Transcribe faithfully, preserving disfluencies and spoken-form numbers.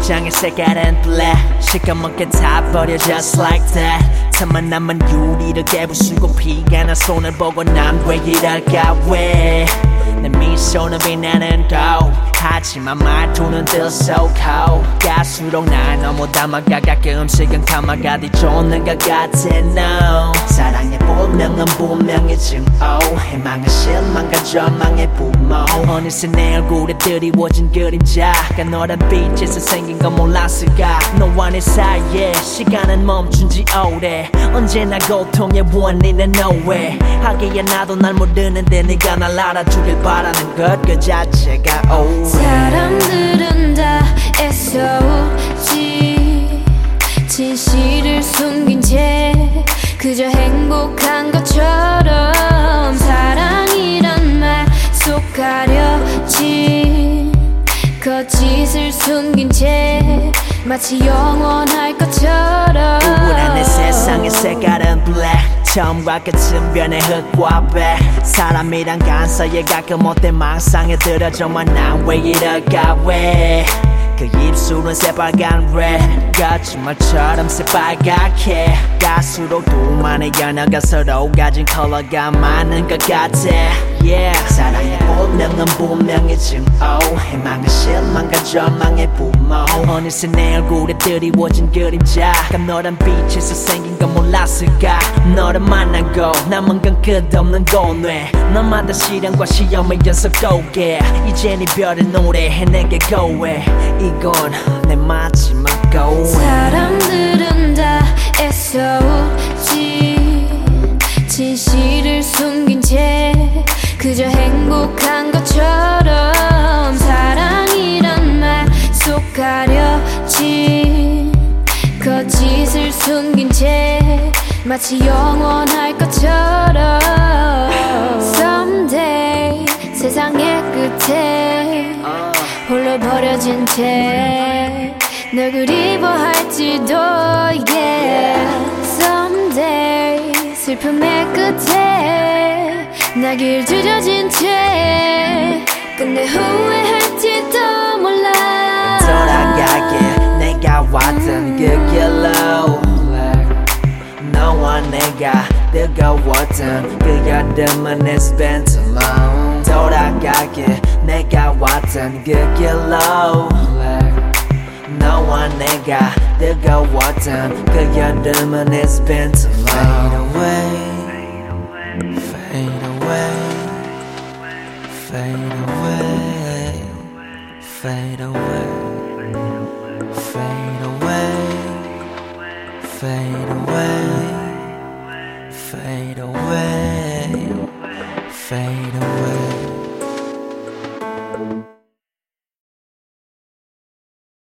심장의 색깔은 black 시커멓게 다 버려 just like that 틈만 남은 유리를 깨부수고 피가 나 손을 보고 난 왜 이럴까 왜 내 미소는 빛나는 거 하지만 말투는 들썩하고 갈수록 날 너무 담아가 가끔씩은 감아가 뒤쫓는 것 같아 no 사랑의 본명은 분명히 증오 희망은 실망과 절망의 부모 어느새 내 얼굴에 드리워진 그림자가 너란 빛에서 생긴 건 몰랐을까 너와 내 사이에 시간은 멈춘 지 오래 언제나 고통의 원인은 nowhere 하기에 나도 날 모르는데 네가 날 알아주길 바라는 것 그 자체가 oh 사람들은 다 애써오지 진실을 숨긴 채 그저 행복한 것처럼 사랑이란 말 속 가려진 거짓을 숨긴 채 마치 영원할 것처럼 우울한 내 세상의 색깔은 black 처음과 끝은 변해 흙과 배 사람이란 간사에 가끔 못된 망상에 들어 정말 난 왜 이럴까 왜 그 입술은 새빨간 red 거짓말처럼 새빨갛게 갈수록 둘만의 연어가 서로 가진 컬러가 많은 것 같아 yeah 사랑의 본명은 분명히 증오 희망은 실망과 절망의 부모 어느새 내 얼굴에 드리워진 그림자가 너란 빛에서 생긴 건 몰랐을까 너를 만나고 남은 건 끝없는 고뇌 너마다 시련과 시험의 연속 고개 이젠 이별의 노래해 내게 고해 이건 내 마지막 고해 사람들은 다 애써오지 진실을 숨긴 채 그저 행복한 것처럼 사랑이란 말 속 가려진 거짓을 숨긴 채 마치 영원할 것처럼 Someday 세상의 끝에 홀로 버려진 채 널 그리워할지도 yeah Someday 슬픔의 끝에 나 길 줄여진 채 끝내 후회할지도 몰라 돌아가게 내가 왔던 그 길로 너와 내가 뜨거웠던 그 여름은 it's been too long 돌아가게 내가 왔던 그 길로 너와 내가 뜨거웠던 그 여름은 it's been too long Fade away Fade away Fade away Fade away Fade away Fade away Fade away Fade away